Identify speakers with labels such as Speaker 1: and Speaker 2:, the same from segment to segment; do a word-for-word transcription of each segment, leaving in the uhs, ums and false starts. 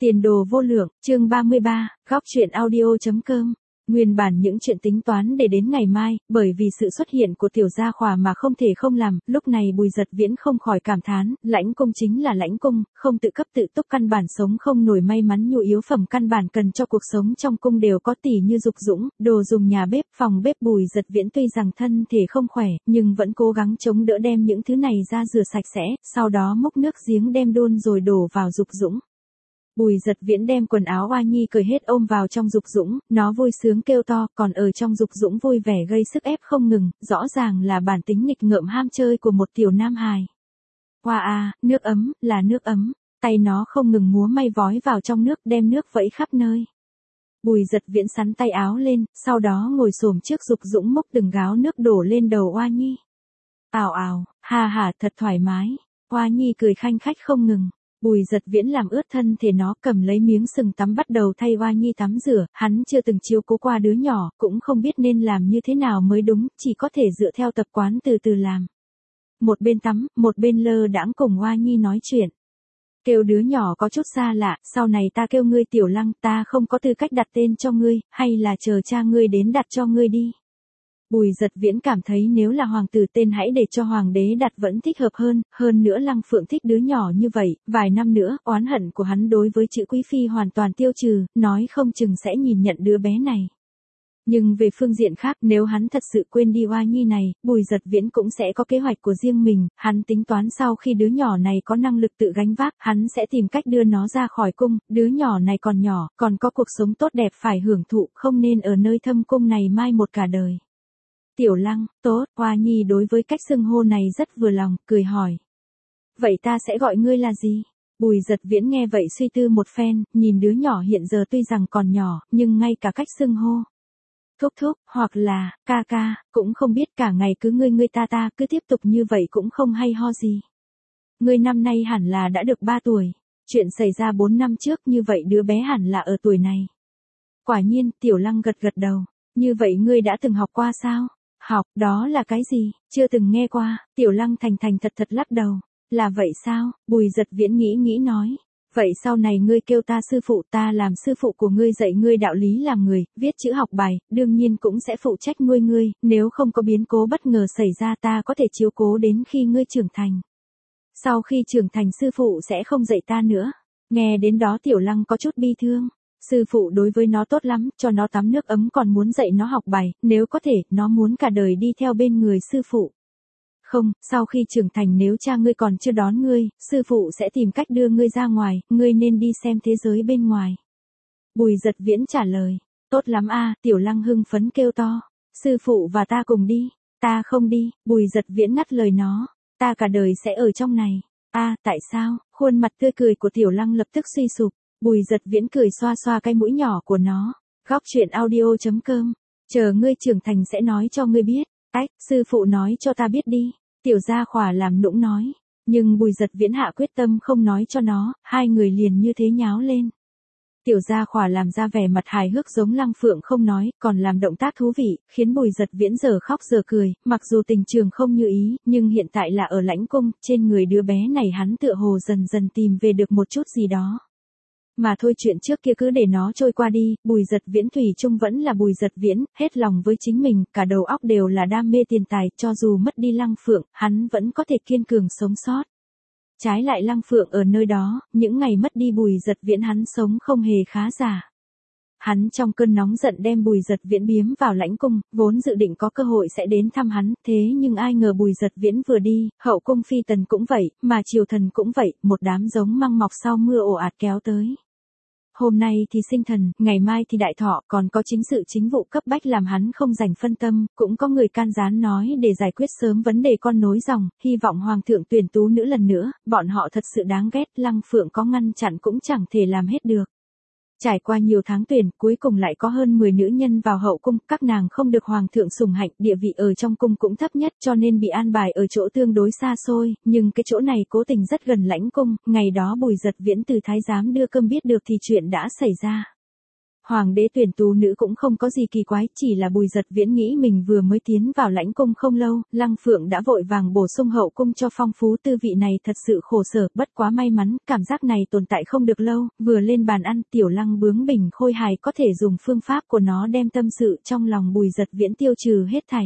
Speaker 1: Tiền đồ vô lượng, chương ba mươi ba, góc truyện audio.com. Nguyên bản những chuyện tính toán để đến ngày mai, bởi vì sự xuất hiện của tiểu gia khỏa mà không thể không làm, lúc này Bùi Dật Viễn không khỏi cảm thán, lãnh cung chính là lãnh cung, không tự cấp tự túc căn bản sống không nổi, may mắn nhu yếu phẩm căn bản cần cho cuộc sống trong cung đều có, tỉ như dục dũng, đồ dùng nhà bếp, phòng bếp. Bùi Dật Viễn tuy rằng thân thể không khỏe, nhưng vẫn cố gắng chống đỡ đem những thứ này ra rửa sạch sẽ, sau đó múc nước giếng đem đun rồi đổ vào dục dũng. Bùi Dật Viễn đem quần áo oa nhi cởi hết ôm vào trong dục dũng, nó vui sướng kêu to, còn ở trong dục dũng vui vẻ gây sức ép không ngừng, rõ ràng là bản tính nghịch ngợm ham chơi của một tiểu nam hài. Hoa à, nước ấm, là nước ấm, tay nó không ngừng múa may vói vào trong nước, đem nước vẫy khắp nơi. Bùi Dật Viễn sắn tay áo lên, sau đó ngồi xổm trước dục dũng múc từng gáo nước đổ lên đầu oa nhi. Ào ào, ha ha, thật thoải mái. Oa nhi cười khanh khách không ngừng. Bùi Dật Viễn làm ướt thân thể nó, cầm lấy miếng sừng tắm bắt đầu thay oa nhi tắm rửa, hắn chưa từng chiếu cố qua đứa nhỏ, cũng không biết nên làm như thế nào mới đúng, chỉ có thể dựa theo tập quán từ từ làm. Một bên tắm, một bên lơ đãng cùng oa nhi nói chuyện. Kêu đứa nhỏ có chút xa lạ, sau này ta kêu ngươi Tiểu Lăng, ta không có tư cách đặt tên cho ngươi, hay là chờ cha ngươi đến đặt cho ngươi đi. Bùi Dật Viễn cảm thấy nếu là hoàng tử tên hãy để cho hoàng đế đặt vẫn thích hợp hơn, hơn nữa Lăng Phượng thích đứa nhỏ như vậy, vài năm nữa, oán hận của hắn đối với chữ quý phi hoàn toàn tiêu trừ, nói không chừng sẽ nhìn nhận đứa bé này. Nhưng về phương diện khác, nếu hắn thật sự quên đi oa nhi này, Bùi Dật Viễn cũng sẽ có kế hoạch của riêng mình, hắn tính toán sau khi đứa nhỏ này có năng lực tự gánh vác, hắn sẽ tìm cách đưa nó ra khỏi cung, đứa nhỏ này còn nhỏ, còn có cuộc sống tốt đẹp phải hưởng thụ, không nên ở nơi thâm cung này mai một cả đời. Tiểu Lăng, tốt, oa nhi đối với cách xưng hô này rất vừa lòng, cười hỏi. Vậy ta sẽ gọi ngươi là gì? Bùi Dật Viễn nghe vậy suy tư một phen, nhìn đứa nhỏ hiện giờ tuy rằng còn nhỏ, nhưng ngay cả cách xưng hô. Thúc thúc, hoặc là, ca ca, cũng không biết, cả ngày cứ ngươi ngươi ta ta, cứ tiếp tục như vậy cũng không hay ho gì. Ngươi năm nay hẳn là đã được ba tuổi, chuyện xảy ra bốn năm trước như vậy đứa bé hẳn là ở tuổi này. Quả nhiên, Tiểu Lăng gật gật đầu, như vậy ngươi đã từng học qua sao? Học, đó là cái gì? Chưa từng nghe qua. Tiểu Lăng thành thành thật thật lắc đầu. Là vậy sao? Bùi Dật Viễn nghĩ nghĩ nói. Vậy sau này ngươi kêu ta sư phụ, ta làm sư phụ của ngươi, dạy ngươi đạo lý làm người, viết chữ học bài, đương nhiên cũng sẽ phụ trách nuôi ngươi, nếu không có biến cố bất ngờ xảy ra ta có thể chiếu cố đến khi ngươi trưởng thành. Sau khi trưởng thành sư phụ sẽ không dạy ta nữa. Nghe đến đó Tiểu Lăng có chút bi thương. Sư phụ đối với nó tốt lắm, cho nó tắm nước ấm còn muốn dạy nó học bài, nếu có thể, nó muốn cả đời đi theo bên người sư phụ. Không, sau khi trưởng thành nếu cha ngươi còn chưa đón ngươi, sư phụ sẽ tìm cách đưa ngươi ra ngoài, ngươi nên đi xem thế giới bên ngoài. Bùi Dật Viễn trả lời, tốt lắm a. Tiểu Lăng hưng phấn kêu to, sư phụ và ta cùng đi, ta không đi. Bùi Dật Viễn ngắt lời nó, ta cả đời sẽ ở trong này. A, tại sao? Khuôn mặt tươi cười của Tiểu Lăng lập tức suy sụp. Bùi Dật Viễn cười xoa xoa cái mũi nhỏ của nó. Góc truyện audio.com. Chờ ngươi trưởng thành sẽ nói cho ngươi biết. Ách, sư phụ nói cho ta biết đi. Tiểu gia khỏa làm nũng nói. Nhưng Bùi Dật Viễn hạ quyết tâm không nói cho nó, hai người liền như thế nháo lên. Tiểu gia khỏa làm ra vẻ mặt hài hước giống Lăng Phượng không nói, còn làm động tác thú vị, khiến Bùi Dật Viễn giờ khóc giờ cười, mặc dù tình trường không như ý, nhưng hiện tại là ở lãnh cung, trên người đứa bé này hắn tựa hồ dần dần tìm về được một chút gì đó. Mà thôi chuyện trước kia cứ để nó trôi qua đi, Bùi Dật Viễn thủy chung vẫn là Bùi Dật Viễn, hết lòng với chính mình, cả đầu óc đều là đam mê tiền tài, cho dù mất đi Lăng Phượng, hắn vẫn có thể kiên cường sống sót. Trái lại Lăng Phượng ở nơi đó, những ngày mất đi Bùi Dật Viễn hắn sống không hề khá giả. Hắn trong cơn nóng giận đem Bùi Dật Viễn biếm vào lãnh cung, vốn dự định có cơ hội sẽ đến thăm hắn, thế nhưng ai ngờ Bùi Dật Viễn vừa đi, hậu cung phi tần cũng vậy, mà triều thần cũng vậy, một đám giống măng mọc sau mưa ồ ạt kéo tới. Hôm nay thì sinh thần, ngày mai thì đại thọ, còn có chính sự chính vụ cấp bách làm hắn không dành phân tâm, cũng có người can gián nói để giải quyết sớm vấn đề con nối dòng, hy vọng hoàng thượng tuyển tú nữ lần nữa, bọn họ thật sự đáng ghét, Lăng Phượng có ngăn chặn cũng chẳng thể làm hết được. Trải qua nhiều tháng tuyển, cuối cùng lại có hơn mười nữ nhân vào hậu cung, các nàng không được hoàng thượng sủng hạnh, địa vị ở trong cung cũng thấp nhất cho nên bị an bài ở chỗ tương đối xa xôi, nhưng cái chỗ này cố tình rất gần lãnh cung, ngày đó Bùi Dật Viễn từ thái giám đưa cơm biết được thì chuyện đã xảy ra. Hoàng đế tuyển tú nữ cũng không có gì kỳ quái, chỉ là Bùi Dật Viễn nghĩ mình vừa mới tiến vào lãnh cung không lâu, Lăng Phượng đã vội vàng bổ sung hậu cung cho phong phú, tư vị này thật sự khổ sở, bất quá may mắn, cảm giác này tồn tại không được lâu, vừa lên bàn ăn, Tiểu Lăng bướng bỉnh khôi hài có thể dùng phương pháp của nó đem tâm sự trong lòng Bùi Dật Viễn tiêu trừ hết thảy.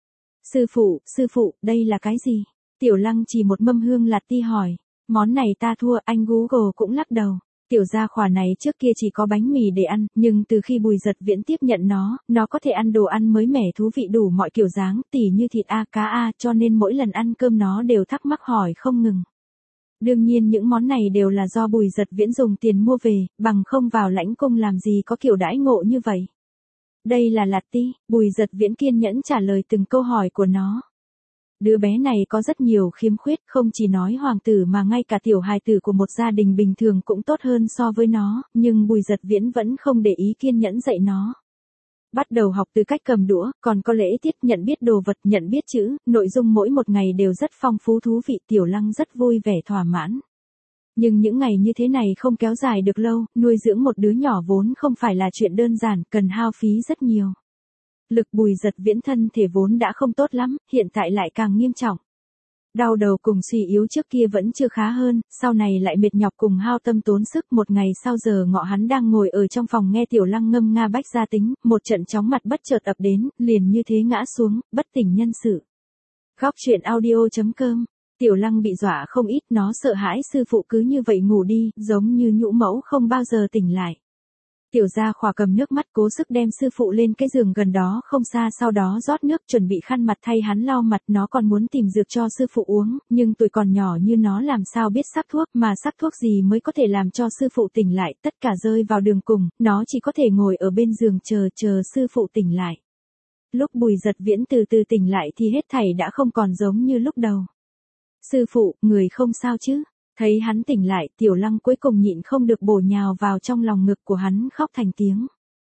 Speaker 1: Sư phụ, sư phụ, đây là cái gì? Tiểu Lăng chỉ một mâm hương lạt ti hỏi, món này ta thua, anh Google cũng lắc đầu. Tiểu gia khỏa này trước kia chỉ có bánh mì để ăn, nhưng từ khi Bùi Dật Viễn tiếp nhận nó, nó có thể ăn đồ ăn mới mẻ thú vị đủ mọi kiểu dáng, tỉ như thịt a, cá a, cho nên mỗi lần ăn cơm nó đều thắc mắc hỏi không ngừng. Đương nhiên những món này đều là do Bùi Dật Viễn dùng tiền mua về, bằng không vào lãnh cung làm gì có kiểu đãi ngộ như vậy. Đây là lạt ti, Bùi Dật Viễn kiên nhẫn trả lời từng câu hỏi của nó. Đứa bé này có rất nhiều khiếm khuyết, không chỉ nói hoàng tử mà ngay cả tiểu hài tử của một gia đình bình thường cũng tốt hơn so với nó, nhưng Bùi Dật Viễn vẫn không để ý kiên nhẫn dạy nó. Bắt đầu học từ cách cầm đũa, còn có lễ tiết, nhận biết đồ vật, nhận biết chữ, nội dung mỗi một ngày đều rất phong phú thú vị, Tiểu Lăng rất vui vẻ thỏa mãn. Nhưng những ngày như thế này không kéo dài được lâu, nuôi dưỡng một đứa nhỏ vốn không phải là chuyện đơn giản, cần hao phí rất nhiều. Lực Bùi Dật Viễn thân thể vốn đã không tốt lắm, hiện tại lại càng nghiêm trọng. Đau đầu cùng suy yếu trước kia vẫn chưa khá hơn, sau này lại mệt nhọc cùng hao tâm tốn sức. Một ngày sau giờ ngọ hắn đang ngồi ở trong phòng nghe Tiểu Lăng ngâm nga bách gia tính, một trận chóng mặt bất chợt ập đến, liền như thế ngã xuống, bất tỉnh nhân sự. Góc truyện audio chấm com. Tiểu Lăng bị dọa không ít, nó sợ hãi sư phụ cứ như vậy ngủ đi, giống như nhũ mẫu không bao giờ tỉnh lại. Tiểu gia khỏa cầm nước mắt cố sức đem sư phụ lên cái giường gần đó không xa, sau đó rót nước chuẩn bị khăn mặt thay hắn lau mặt. Nó còn muốn tìm dược cho sư phụ uống, nhưng tuổi còn nhỏ như nó làm sao biết sắc thuốc, mà sắc thuốc gì mới có thể làm cho sư phụ tỉnh lại, tất cả rơi vào đường cùng, nó chỉ có thể ngồi ở bên giường chờ chờ sư phụ tỉnh lại. Lúc Bùi Dật Viễn từ từ tỉnh lại thì hết thảy đã không còn giống như lúc đầu. Sư phụ, người không sao chứ? Thấy hắn tỉnh lại, Tiểu Lăng cuối cùng nhịn không được bổ nhào vào trong lòng ngực của hắn khóc thành tiếng.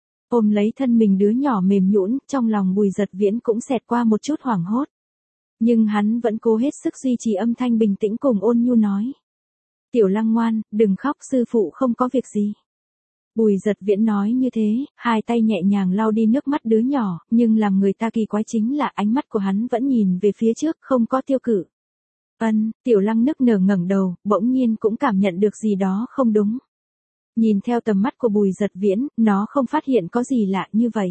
Speaker 1: Ôm lấy thân mình đứa nhỏ mềm nhũn, trong lòng Bùi Dật Viễn cũng xẹt qua một chút hoảng hốt. Nhưng hắn vẫn cố hết sức duy trì âm thanh bình tĩnh cùng ôn nhu nói. Tiểu Lăng ngoan, đừng khóc, sư phụ không có việc gì. Bùi Dật Viễn nói như thế, hai tay nhẹ nhàng lau đi nước mắt đứa nhỏ, nhưng làm người ta kỳ quái chính là ánh mắt của hắn vẫn nhìn về phía trước, không có tiêu cự. Ân, Tiểu Lăng nức nở ngẩng đầu, bỗng nhiên cũng cảm nhận được gì đó không đúng. Nhìn theo tầm mắt của Bùi Dật Viễn, nó không phát hiện có gì lạ như vậy.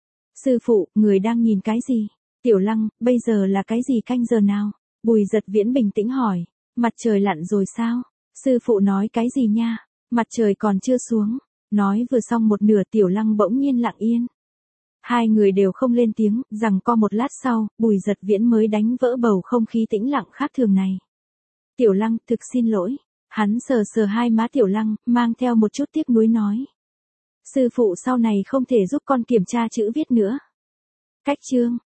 Speaker 1: Sư phụ, người đang nhìn cái gì? Tiểu Lăng, bây giờ là cái gì canh giờ nào? Bùi Dật Viễn bình tĩnh hỏi. Mặt trời lặn rồi sao? Sư phụ nói cái gì nha? Mặt trời còn chưa xuống. Nói vừa xong một nửa, Tiểu Lăng bỗng nhiên lặng yên. Hai người đều không lên tiếng, rằng co một lát sau, Bùi Dật Viễn mới đánh vỡ bầu không khí tĩnh lặng khác thường này. Tiểu Lăng, thực xin lỗi. Hắn sờ sờ hai má Tiểu Lăng, mang theo một chút tiếc nuối nói. Sư phụ sau này không thể giúp con kiểm tra chữ viết nữa. Cách chương.